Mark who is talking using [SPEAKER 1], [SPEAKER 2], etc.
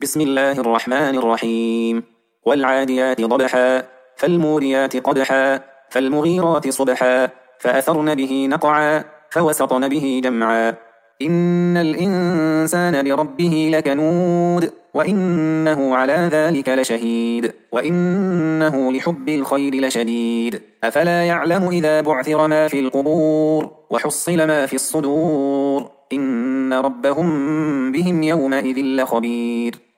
[SPEAKER 1] بسم الله الرحمن الرحيم. والعاديات ضبحا فالموريات قدحا فالمغيرات صبحا فأثرن به نقعا فوسطن به جمعا إن الإنسان لربه لكنود وإنه على ذلك لشهيد وإنه لحب الخير لشديد أفلا يعلم إذا بعثر ما في القبور وحصل ما في الصدور إن ربهم بهم يومئذ لخبير